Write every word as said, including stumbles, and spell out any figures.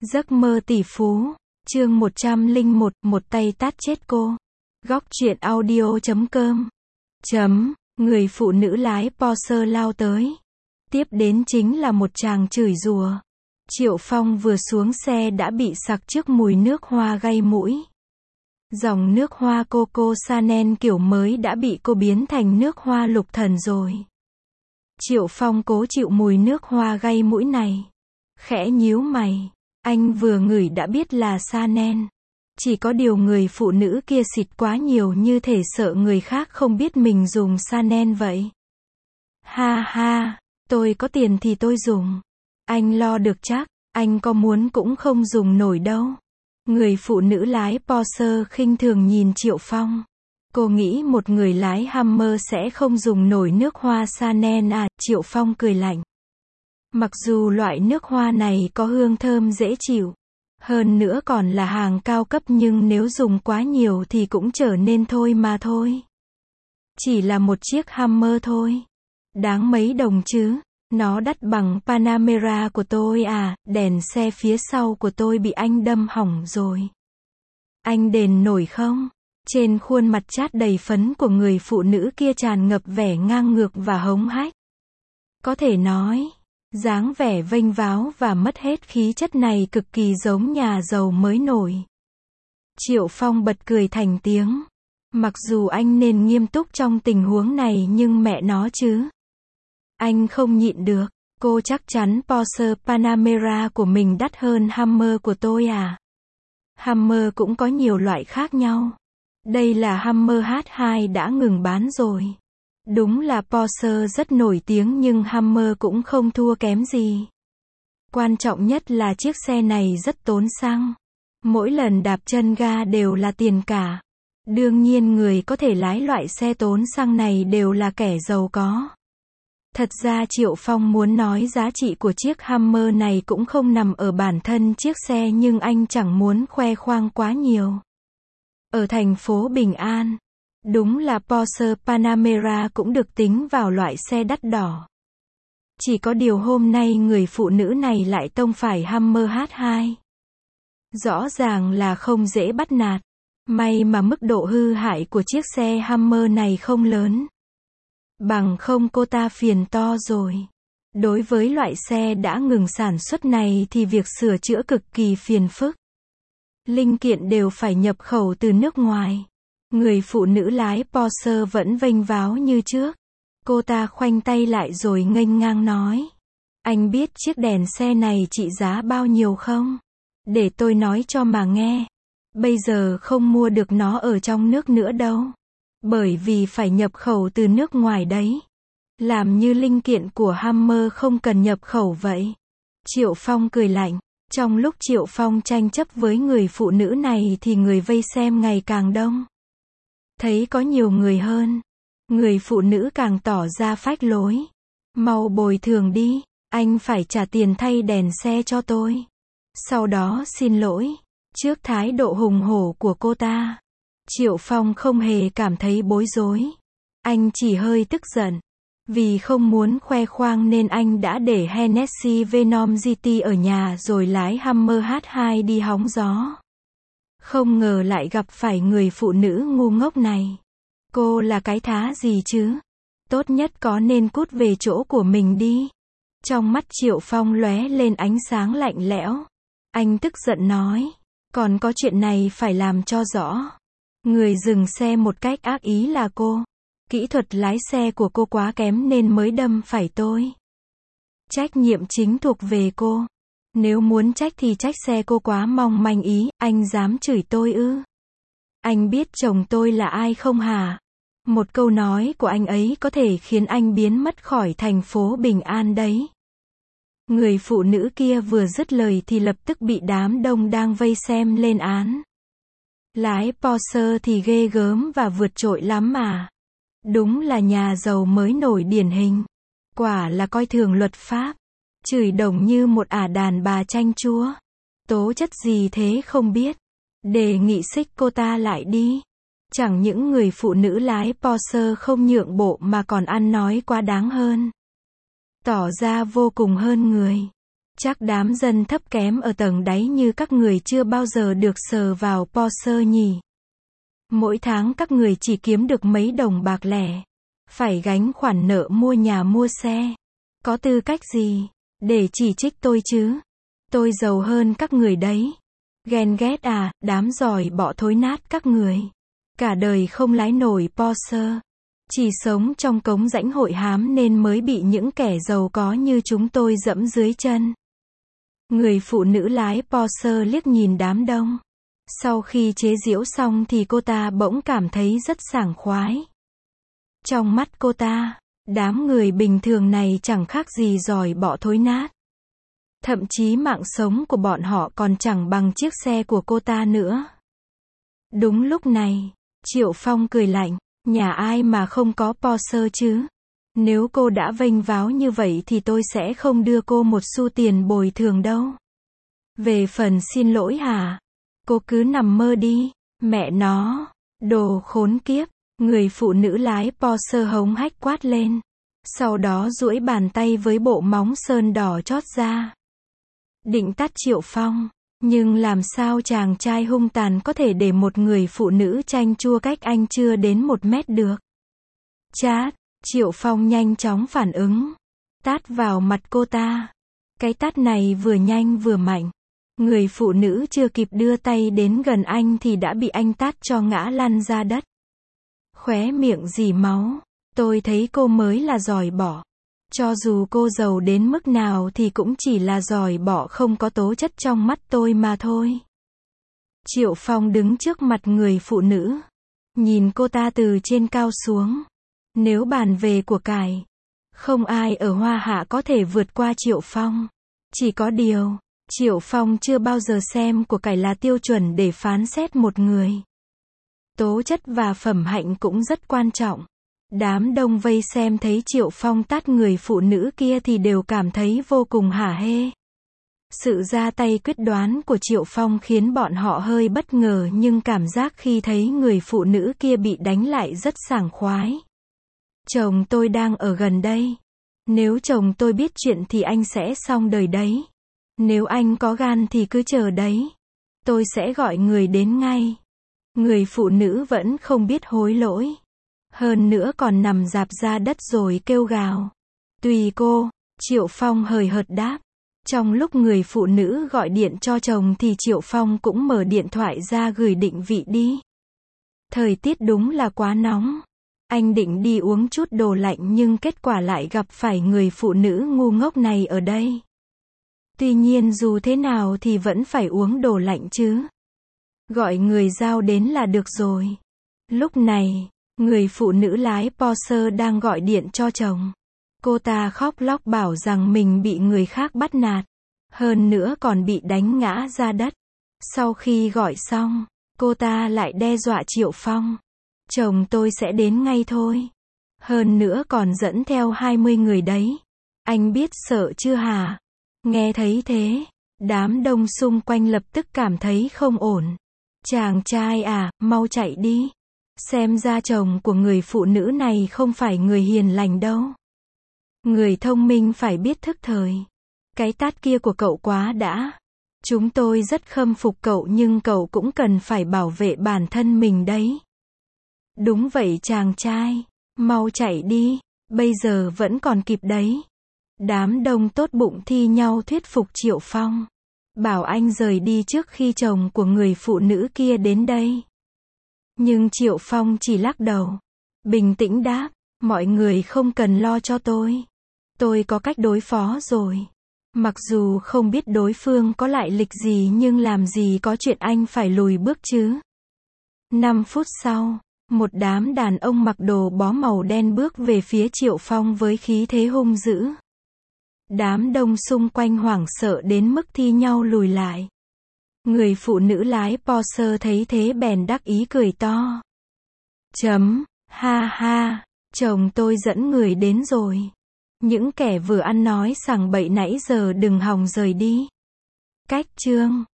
Giấc mơ tỷ phú, chương một trăm lẻ một, một tay tát chết cô. Góc truyện audio chấm com. Chấm, người phụ nữ lái Porsche lao tới. Tiếp đến chính là một tràng chửi rủa. Triệu Phong vừa xuống xe đã bị sặc trước mùi nước hoa gây mũi. Dòng nước hoa Coco Chanel kiểu mới đã bị cô biến thành nước hoa lục thần rồi. Triệu Phong cố chịu mùi nước hoa gây mũi này. Khẽ nhíu mày. Anh vừa ngửi đã biết là Chanel. Chỉ có điều người phụ nữ kia xịt quá nhiều như thể sợ người khác không biết mình dùng Chanel vậy. Ha ha, tôi có tiền thì tôi dùng. Anh lo được chắc, anh có muốn cũng không dùng nổi đâu. Người phụ nữ lái Porsche khinh thường nhìn Triệu Phong. Cô nghĩ một người lái Hummer sẽ không dùng nổi nước hoa Chanel à? Triệu Phong cười lạnh. Mặc dù loại nước hoa này có hương thơm dễ chịu, hơn nữa còn là hàng cao cấp, nhưng nếu dùng quá nhiều thì cũng trở nên thôi mà thôi. Chỉ là một chiếc Hummer thôi. Đáng mấy đồng chứ? Nó đắt bằng Panamera của tôi à? Đèn xe phía sau của tôi bị anh đâm hỏng rồi. Anh đền nổi không? Trên khuôn mặt chát đầy phấn của người phụ nữ kia tràn ngập vẻ ngang ngược và hống hách. Có thể nói, dáng vẻ vênh váo và mất hết khí chất này cực kỳ giống nhà giàu mới nổi. Triệu Phong bật cười thành tiếng. Mặc dù anh nên nghiêm túc trong tình huống này nhưng mẹ nó chứ. Anh không nhịn được. Cô chắc chắn Porsche Panamera của mình đắt hơn Hummer của tôi à? Hummer cũng có nhiều loại khác nhau. Đây là Hummer hát hai đã ngừng bán rồi. Đúng là Porsche rất nổi tiếng nhưng Hummer cũng không thua kém gì. Quan trọng nhất là chiếc xe này rất tốn xăng. Mỗi lần đạp chân ga đều là tiền cả. Đương nhiên người có thể lái loại xe tốn xăng này đều là kẻ giàu có. Thật ra Triệu Phong muốn nói giá trị của chiếc Hummer này cũng không nằm ở bản thân chiếc xe, nhưng anh chẳng muốn khoe khoang quá nhiều. Ở thành phố Bình An, đúng là Porsche Panamera cũng được tính vào loại xe đắt đỏ. Chỉ có điều hôm nay người phụ nữ này lại tông phải Hummer hát hai. Rõ ràng là không dễ bắt nạt. May mà mức độ hư hại của chiếc xe Hummer này không lớn. Bằng không cô ta phiền to rồi. Đối với loại xe đã ngừng sản xuất này thì việc sửa chữa cực kỳ phiền phức. Linh kiện đều phải nhập khẩu từ nước ngoài. Người phụ nữ lái Porsche vẫn vênh váo như trước. Cô ta khoanh tay lại rồi nghênh ngang nói. Anh biết chiếc đèn xe này trị giá bao nhiêu không? Để tôi nói cho mà nghe. Bây giờ không mua được nó ở trong nước nữa đâu. Bởi vì phải nhập khẩu từ nước ngoài đấy. Làm như linh kiện của Hummer không cần nhập khẩu vậy. Triệu Phong cười lạnh. Trong lúc Triệu Phong tranh chấp với người phụ nữ này thì người vây xem ngày càng đông. Thấy có nhiều người hơn, người phụ nữ càng tỏ ra phách lối. Mau bồi thường đi, anh phải trả tiền thay đèn xe cho tôi. Sau đó xin lỗi. Trước thái độ hùng hổ của cô ta, Triệu Phong không hề cảm thấy bối rối. Anh chỉ hơi tức giận. Vì không muốn khoe khoang nên anh đã để Hennessy Venom giê tê ở nhà rồi lái Hummer hát hai đi hóng gió. Không ngờ lại gặp phải người phụ nữ ngu ngốc này. Cô là cái thá gì chứ? Tốt nhất có nên cút về chỗ của mình đi. Trong mắt Triệu Phong lóe lên ánh sáng lạnh lẽo. Anh tức giận nói. Còn có chuyện này phải làm cho rõ. Người dừng xe một cách ác ý là cô. Kỹ thuật lái xe của cô quá kém nên mới đâm phải tôi. Trách nhiệm chính thuộc về cô. Nếu muốn trách thì trách xe cô quá mong manh ý. Anh dám chửi tôi ư? Anh biết chồng tôi là ai không hả? Một câu nói của anh ấy có thể khiến anh biến mất khỏi thành phố Bình An đấy. Người phụ nữ kia vừa dứt lời thì lập tức bị đám đông đang vây xem lên án. Lái Porsche thì ghê gớm và vượt trội lắm mà. Đúng là nhà giàu mới nổi điển hình. Quả là coi thường luật pháp. Chửi đồng như một ả đàn bà chanh chúa. Tố chất gì thế không biết. Đề nghị xích cô ta lại đi. Chẳng những người phụ nữ lái Porsche không nhượng bộ mà còn ăn nói quá đáng hơn. Tỏ ra vô cùng hơn người. Chắc đám dân thấp kém ở tầng đáy như các người chưa bao giờ được sờ vào Porsche nhỉ. Mỗi tháng các người chỉ kiếm được mấy đồng bạc lẻ. Phải gánh khoản nợ mua nhà mua xe. Có tư cách gì để chỉ trích tôi chứ? Tôi giàu hơn các người đấy. Ghen ghét à, đám giỏi bọ thối nát các người. Cả đời không lái nổi Porsche. Chỉ sống trong cống rãnh hội hám nên mới bị những kẻ giàu có như chúng tôi dẫm dưới chân. Người phụ nữ lái Porsche liếc nhìn đám đông. Sau khi chế giễu xong thì cô ta bỗng cảm thấy rất sảng khoái. Trong mắt cô ta, đám người bình thường này chẳng khác gì giỏi bọ thối nát. Thậm chí mạng sống của bọn họ còn chẳng bằng chiếc xe của cô ta nữa. Đúng lúc này, Triệu Phong cười lạnh, nhà ai mà không có Porsche chứ? Nếu cô đã vênh váo như vậy thì tôi sẽ không đưa cô một xu tiền bồi thường đâu. Về phần xin lỗi hả? Cô cứ nằm mơ đi, mẹ nó, đồ khốn kiếp. Người phụ nữ lái Porsche hống hách quát lên. Sau đó duỗi bàn tay với bộ móng sơn đỏ chót ra. Định tát Triệu Phong. Nhưng làm sao chàng trai hung tàn có thể để một người phụ nữ chanh chua cách anh chưa đến một mét được? Chát, Triệu Phong nhanh chóng phản ứng. Tát vào mặt cô ta. Cái tát này vừa nhanh vừa mạnh. Người phụ nữ chưa kịp đưa tay đến gần anh thì đã bị anh tát cho ngã lăn ra đất. Khóe miệng rỉ máu. Tôi thấy cô mới là giỏi bọ. Cho dù cô giàu đến mức nào thì cũng chỉ là giỏi bọ không có tố chất trong mắt tôi mà thôi. Triệu Phong đứng trước mặt người phụ nữ. Nhìn cô ta từ trên cao xuống. Nếu bàn về của cải, không ai ở Hoa Hạ có thể vượt qua Triệu Phong. Chỉ có điều, Triệu Phong chưa bao giờ xem của cải là tiêu chuẩn để phán xét một người. Tố chất và phẩm hạnh cũng rất quan trọng. Đám đông vây xem thấy Triệu Phong tát người phụ nữ kia thì đều cảm thấy vô cùng hả hê. Sự ra tay quyết đoán của Triệu Phong khiến bọn họ hơi bất ngờ nhưng cảm giác khi thấy người phụ nữ kia bị đánh lại rất sảng khoái. Chồng tôi đang ở gần đây. Nếu chồng tôi biết chuyện thì anh sẽ xong đời đấy. Nếu anh có gan thì cứ chờ đấy. Tôi sẽ gọi người đến ngay. Người phụ nữ vẫn không biết hối lỗi. Hơn nữa còn nằm rạp ra đất rồi kêu gào. Tùy cô, Triệu Phong hời hợt đáp. Trong lúc người phụ nữ gọi điện cho chồng thì Triệu Phong cũng mở điện thoại ra gửi định vị đi. Thời tiết đúng là quá nóng. Anh định đi uống chút đồ lạnh nhưng kết quả lại gặp phải người phụ nữ ngu ngốc này ở đây. Tuy nhiên dù thế nào thì vẫn phải uống đồ lạnh chứ. Gọi người giao đến là được rồi. Lúc này, người phụ nữ lái Porsche đang gọi điện cho chồng. Cô ta khóc lóc bảo rằng mình bị người khác bắt nạt. Hơn nữa còn bị đánh ngã ra đất. Sau khi gọi xong, cô ta lại đe dọa Triệu Phong. Chồng tôi sẽ đến ngay thôi. Hơn nữa còn dẫn theo hai mươi người đấy. Anh biết sợ chưa hả? Nghe thấy thế, đám đông xung quanh lập tức cảm thấy không ổn. Chàng trai à, mau chạy đi. Xem ra chồng của người phụ nữ này không phải người hiền lành đâu. Người thông minh phải biết thức thời. Cái tát kia của cậu quá đã. Chúng tôi rất khâm phục cậu nhưng cậu cũng cần phải bảo vệ bản thân mình đấy. Đúng vậy chàng trai. Mau chạy đi. Bây giờ vẫn còn kịp đấy. Đám đông tốt bụng thi nhau thuyết phục Triệu Phong. Bảo anh rời đi trước khi chồng của người phụ nữ kia đến đây. Nhưng Triệu Phong chỉ lắc đầu. Bình tĩnh đáp. Mọi người không cần lo cho tôi. Tôi có cách đối phó rồi. Mặc dù không biết đối phương có lại lịch gì nhưng làm gì có chuyện anh phải lùi bước chứ. Năm phút sau, một đám đàn ông mặc đồ bó màu đen bước về phía Triệu Phong với khí thế hung dữ. Đám đông xung quanh hoảng sợ đến mức thi nhau lùi lại. Người phụ nữ lái Porsche thấy thế bèn đắc ý cười to. Chấm, ha ha, chồng tôi dẫn người đến rồi. Những kẻ vừa ăn nói sằng bậy nãy giờ đừng hòng rời đi. Cách chương